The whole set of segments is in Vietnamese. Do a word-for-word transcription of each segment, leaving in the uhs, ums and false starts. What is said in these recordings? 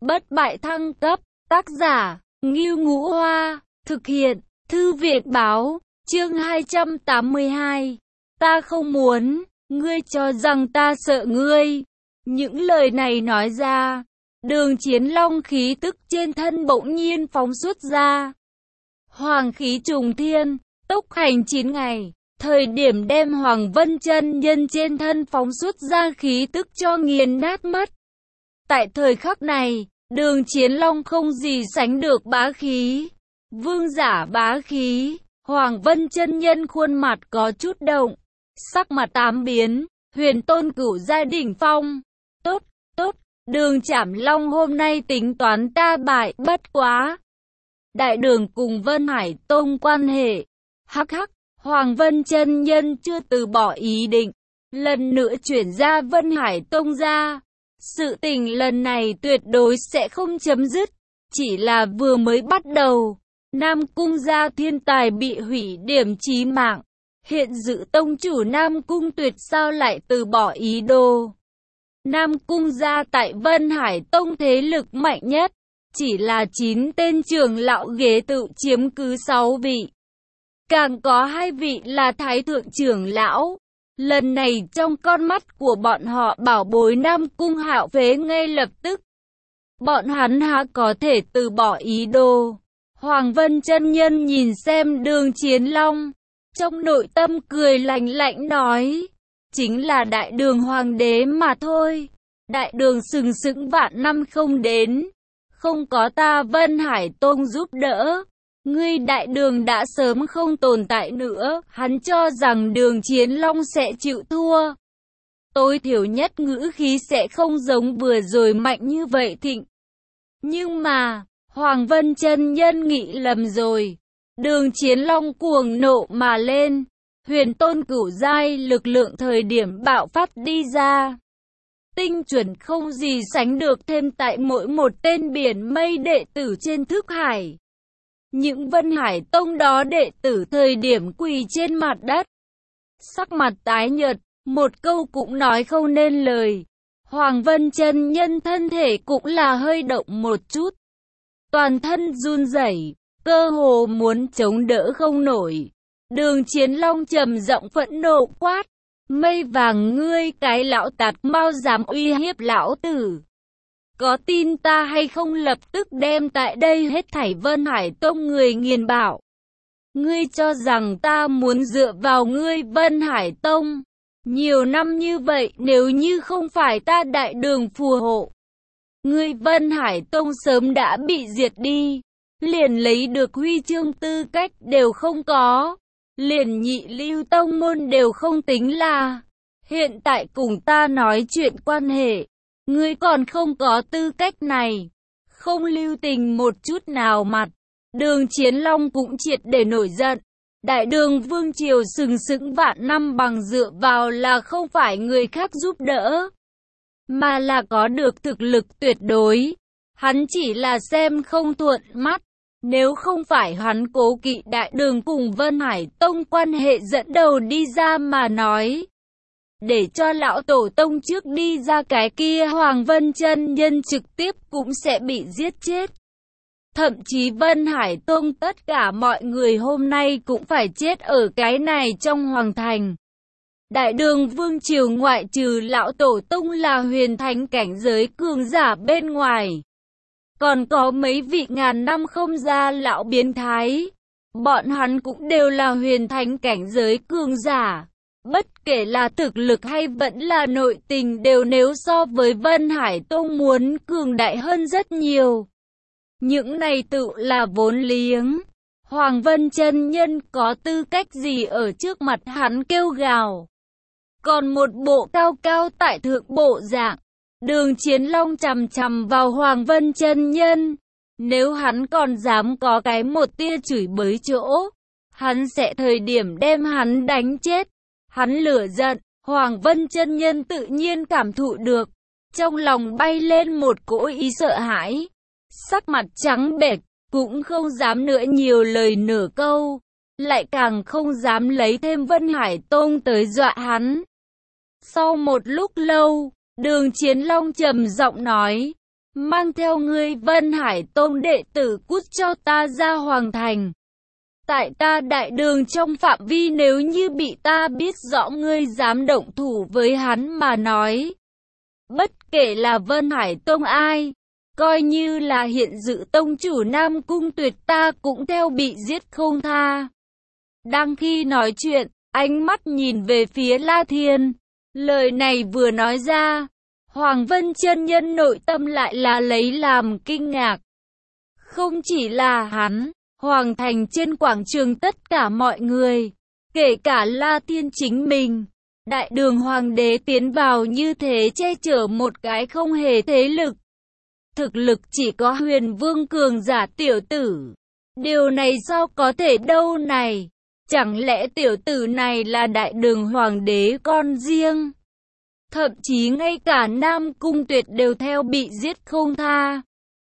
bất bại thăng cấp, tác giả, Ngưu Ngũ Hoa, thực hiện, Thư viện Báo, chương hai trăm tám mươi hai. Ta không muốn, ngươi cho rằng ta sợ ngươi. Những lời này nói ra, Đường Chiến Long khí tức trên thân bỗng nhiên phóng xuất ra. Hoàng khí trùng thiên, tốc hành chín ngày, thời điểm đem Hoàng Vân Chân Nhân trên thân phóng xuất ra khí tức cho nghiền nát mất. Tại thời khắc này, Đường Chiến Long không gì sánh được bá khí. Vương giả bá khí, Hoàng Vân Chân Nhân khuôn mặt có chút động, sắc mặt tám biến, Huyền Tôn Cửu gia đỉnh phong. Tốt, tốt, Đường Trảm Long hôm nay tính toán ta bại, bất quá. Đại Đường cùng Vân Hải Tông quan hệ. Hắc hắc, Hoàng Vân Chân Nhân chưa từ bỏ ý định, lần nữa chuyển ra Vân Hải Tông ra. Sự tình lần này tuyệt đối sẽ không chấm dứt, chỉ là vừa mới bắt đầu. Nam Cung gia thiên tài bị hủy điểm chí mạng, hiện dự tông chủ Nam Cung Tuyệt sao lại từ bỏ ý đồ. Nam Cung gia tại Vân Hải Tông thế lực mạnh nhất, chỉ là chín tên trưởng lão ghế tự chiếm cứ sáu vị. Càng có hai vị là thái thượng trưởng lão. Lần này trong con mắt của bọn họ bảo bối Nam Cung Hạo phế ngay lập tức. Bọn hắn há có thể từ bỏ ý đồ. Hoàng Vân Chân Nhân nhìn xem Đường Chiến Long, trong nội tâm cười lạnh lạnh nói, chính là Đại Đường Hoàng đế mà thôi. Đại Đường sừng sững vạn năm không đến, không có ta Vân Hải Tông giúp đỡ, ngươi Đại Đường đã sớm không tồn tại nữa. Hắn cho rằng Đường Chiến Long sẽ chịu thua. Tối thiểu nhất ngữ khí sẽ không giống vừa rồi mạnh như vậy thịnh. Nhưng mà, Hoàng Vân Chân Nhân nghĩ lầm rồi. Đường Chiến Long cuồng nộ mà lên, Huyền Tôn Cửu giai lực lượng thời điểm bạo phát đi ra. Tinh chuẩn không gì sánh được thêm tại mỗi một tên biển mây đệ tử trên thức hải. Những Vân Hải Tông đó đệ tử thời điểm quỳ trên mặt đất, sắc mặt tái nhợt, một câu cũng nói không nên lời. Hoàng Vân Chân Nhân thân thể cũng là hơi động một chút, toàn thân run rẩy, cơ hồ muốn chống đỡ không nổi. Đường Chiến Long trầm giọng phẫn nộ quát, mây vàng ngươi cái lão tạt mau dám uy hiếp lão tử. Có tin ta hay không lập tức đem tại đây hết thảy Vân Hải Tông người nghiền bảo. Ngươi cho rằng ta muốn dựa vào ngươi Vân Hải Tông. Nhiều năm như vậy nếu như không phải ta Đại Đường phù hộ, ngươi Vân Hải Tông sớm đã bị diệt đi. Liền lấy được huy chương tư cách đều không có. Liền nhị lưu tông môn đều không tính là. Hiện tại cùng ta nói chuyện quan hệ, ngươi còn không có tư cách này. Không lưu tình một chút nào mặt. Đường Chiến Long cũng triệt để nổi giận. Đại Đường Vương Triều sừng sững vạn năm bằng dựa vào là không phải người khác giúp đỡ, mà là có được thực lực tuyệt đối. Hắn chỉ là xem không thuận mắt. Nếu không phải hắn cố kỵ Đại Đường cùng Vân Hải Tông quan hệ dẫn đầu đi ra mà nói, để cho lão tổ tông trước đi ra cái kia Hoàng Vân Chân Nhân trực tiếp cũng sẽ bị giết chết. Thậm chí Vân Hải Tông tất cả mọi người hôm nay cũng phải chết ở cái này trong hoàng thành. Đại Đường Vương Triều ngoại trừ lão tổ tông là huyền thánh cảnh giới cường giả bên ngoài, còn có mấy vị ngàn năm không ra lão biến thái. Bọn hắn cũng đều là huyền thánh cảnh giới cường giả. Bất kể là thực lực hay vẫn là nội tình đều nếu so với Vân Hải Tông muốn cường đại hơn rất nhiều. Những này tự là vốn liếng. Hoàng Vân Chân Nhân có tư cách gì ở trước mặt hắn kêu gào. Còn một bộ cao cao tại thượng bộ dạng. Đường Chiến Long chằm chằm vào Hoàng Vân Chân Nhân. Nếu hắn còn dám có cái một tia chửi bới chỗ, hắn sẽ thời điểm đem hắn đánh chết. Hắn lửa giận, Hoàng Vân Chân Nhân tự nhiên cảm thụ được. Trong lòng bay lên một cỗ ý sợ hãi. Sắc mặt trắng bệch, cũng không dám nữa nhiều lời nửa câu. Lại càng không dám lấy thêm Vân Hải Tông tới dọa hắn. Sau một lúc lâu, Đường Chiến Long trầm giọng nói, mang theo ngươi Vân Hải Tông đệ tử cút cho ta ra hoàng thành. Tại ta Đại Đường trong phạm vi, nếu như bị ta biết rõ ngươi dám động thủ với hắn mà nói, bất kể là Vân Hải Tông ai, coi như là hiện dự tông chủ Nam Cung Tuyệt, ta cũng theo bị giết không tha. Đang khi nói chuyện, ánh mắt nhìn về phía La Thiên. Lời này vừa nói ra, Hoàng Vân chân nhân nội tâm lại là lấy làm kinh ngạc. Không chỉ là hắn, hoàng thành trên quảng trường tất cả mọi người, kể cả La Thiên chính mình, Đại Đường hoàng đế tiến vào như thế che chở một cái không hề thế lực. Thực lực chỉ có Huyền Vương cường giả tiểu tử. Điều này sao có thể đâu này? Chẳng lẽ tiểu tử này là Đại Đường hoàng đế con riêng? Thậm chí ngay cả Nam Cung Tuyệt đều theo bị giết không tha.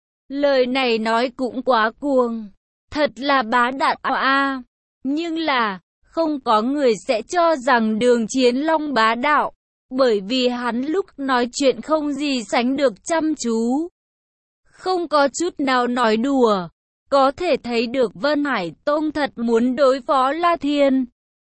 Lời này nói cũng quá cuồng. Thật là bá đạo a. Nhưng là, không có người sẽ cho rằng Đường Chiến Long bá đạo. Bởi vì hắn lúc nói chuyện không gì sánh được chăm chú. Không có chút nào nói đùa. Có thể thấy được Vân Hải Tông thật muốn đối phó La Thiên.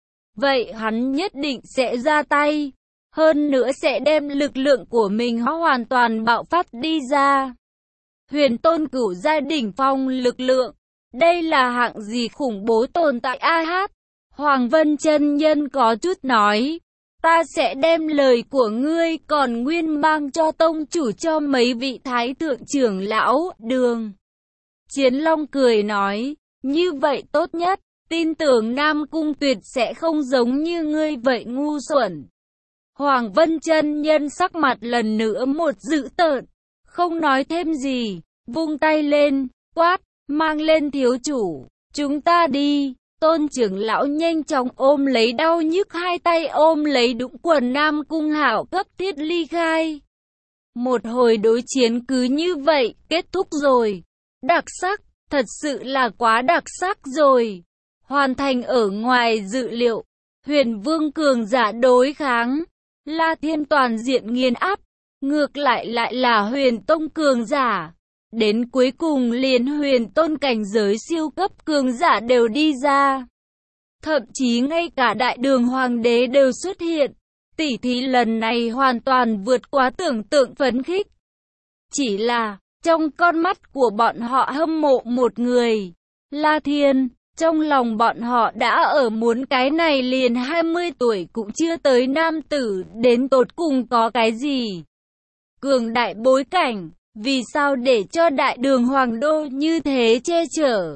Vậy hắn nhất định sẽ ra tay. Hơn nữa sẽ đem lực lượng của mình hoàn toàn bạo phát đi ra. Huyền Tôn Cửu gia đỉnh phong lực lượng. Đây là hạng gì khủng bố tồn tại a hát. Hoàng Vân chân nhân có chút nói. Ta sẽ đem lời của ngươi còn nguyên mang cho tông chủ cho mấy vị thái thượng trưởng lão. Đường Chiến Long cười nói. Như vậy tốt nhất. Tin tưởng Nam Cung Tuyệt sẽ không giống như ngươi vậy ngu xuẩn. Hoàng Vân chân nhân sắc mặt lần nữa một dữ tợn. Không nói thêm gì. Vung tay lên. Quát. Mang lên thiếu chủ. Chúng ta đi. Tôn trưởng lão nhanh chóng ôm lấy đau nhức hai tay ôm lấy đũng quần Nam Cung Hạo cấp thiết ly khai. Một hồi đối chiến cứ như vậy, kết thúc rồi. Đặc sắc, thật sự là quá đặc sắc rồi. Hoàn thành ở ngoài dự liệu. Huyền Vương cường giả đối kháng. La Thiên toàn diện nghiền áp. Ngược lại lại là Huyền Tông cường giả. Đến cuối cùng liền Huyền Tôn cảnh giới siêu cấp cường giả đều đi ra. Thậm chí ngay cả Đại Đường hoàng đế đều xuất hiện. Tỷ thí lần này hoàn toàn vượt quá tưởng tượng phấn khích. Chỉ là, trong con mắt của bọn họ hâm mộ một người. La Thiên, trong lòng bọn họ đã ở muốn cái này liền hai mươi tuổi cũng chưa tới nam tử, đến tột cùng có cái gì? Cường đại bối cảnh. Vì sao để cho Đại Đường hoàng đô như thế che chở?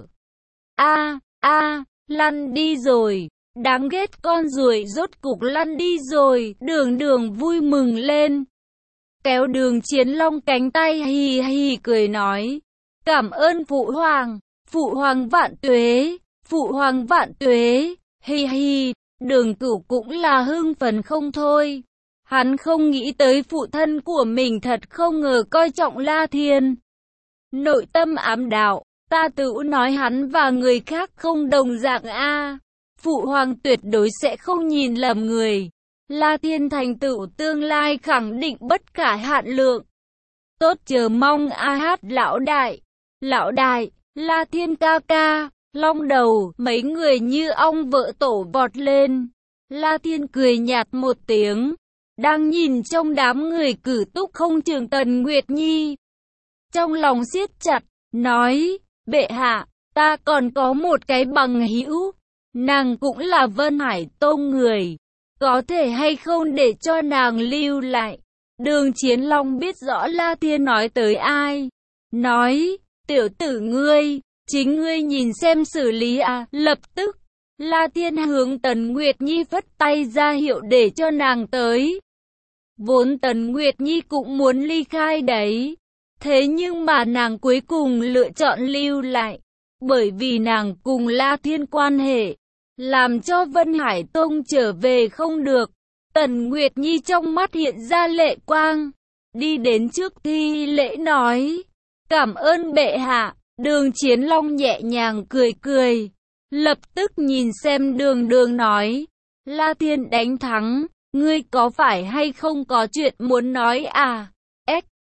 A, a, lăn đi rồi. Đáng ghét con ruồi rốt cục lăn đi rồi. Đường Đường vui mừng lên. Kéo Đường Chiến Long cánh tay hì hì cười nói. Cảm ơn Phụ Hoàng. Phụ Hoàng vạn tuế. Phụ Hoàng vạn tuế. Hì hì. Đường Cửu cũng là hưng phấn không thôi. Hắn không nghĩ tới phụ thân của mình thật không ngờ coi trọng La Thiên. Nội tâm ám đạo, ta tự nói hắn và người khác không đồng dạng a. Phụ hoàng tuyệt đối sẽ không nhìn lầm người. La Thiên thành tựu tương lai khẳng định bất khả hạn lượng. Tốt chờ mong a hát lão đại. Lão đại, La Thiên ca ca, Long Đầu, mấy người như ong vỡ tổ vọt lên. La Thiên cười nhạt một tiếng. Đang nhìn trong đám người cử túc không trường Tần Nguyệt Nhi. Trong lòng siết chặt, nói, bệ hạ, ta còn có một cái bằng hữu. Nàng cũng là Vân Hải Tông người. Có thể hay không để cho nàng lưu lại. Đường Chiến Long biết rõ La Thiên nói tới ai. Nói, tiểu tử ngươi, chính ngươi nhìn xem xử lý à. Lập tức, La Thiên hướng Tần Nguyệt Nhi phất tay ra hiệu để cho nàng tới. Vốn Tần Nguyệt Nhi cũng muốn ly khai đấy. Thế nhưng mà nàng cuối cùng lựa chọn lưu lại. Bởi vì nàng cùng La Thiên quan hệ. Làm cho Vân Hải Tông trở về không được. Tần Nguyệt Nhi trong mắt hiện ra lệ quang. Đi đến trước thi lễ nói. Cảm ơn bệ hạ. Đường Chiến Long nhẹ nhàng cười cười. Lập tức nhìn xem Đường Đường nói. La Thiên đánh thắng. Ngươi có phải hay không có chuyện muốn nói à? Ếch,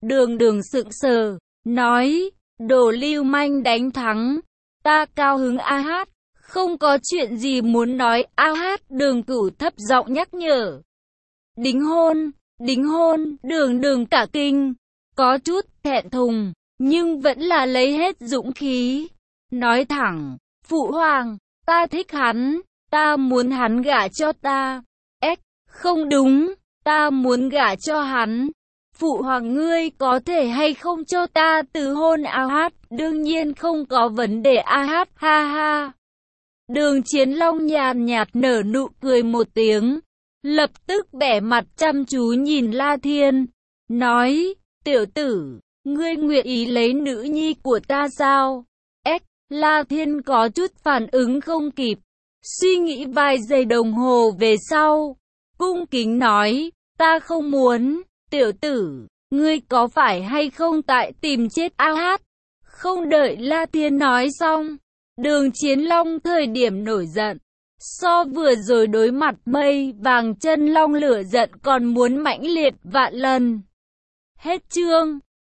Đường Đường sững sờ, nói, đồ lưu manh đánh thắng, ta cao hứng a hát, không có chuyện gì muốn nói a hát. Đường Cửu thấp giọng nhắc nhở. Đính hôn, đính hôn. Đường Đường cả kinh, có chút thẹn thùng, nhưng vẫn là lấy hết dũng khí, nói thẳng, phụ hoàng, ta thích hắn, ta muốn hắn gả cho ta. Ếch, không đúng, ta muốn gả cho hắn. Phụ hoàng ngươi có thể hay không cho ta từ hôn a hát? Đương nhiên không có vấn đề a hát, ha ha. Đường Chiến Long nhàn nhạt nở nụ cười một tiếng, lập tức bẻ mặt chăm chú nhìn La Thiên, nói, tiểu tử, ngươi nguyện ý lấy nữ nhi của ta sao? Ếch, La Thiên có chút phản ứng không kịp, suy nghĩ vài giây đồng hồ về sau, cung kính nói, ta không muốn. Tiểu tử, ngươi có phải hay không tại tìm chết a hát? Không đợi La Thiên nói xong, Đường Chiến Long thời điểm nổi giận, so vừa rồi đối mặt mây vàng chân long lửa giận còn muốn mãnh liệt vạn lần. Hết chương.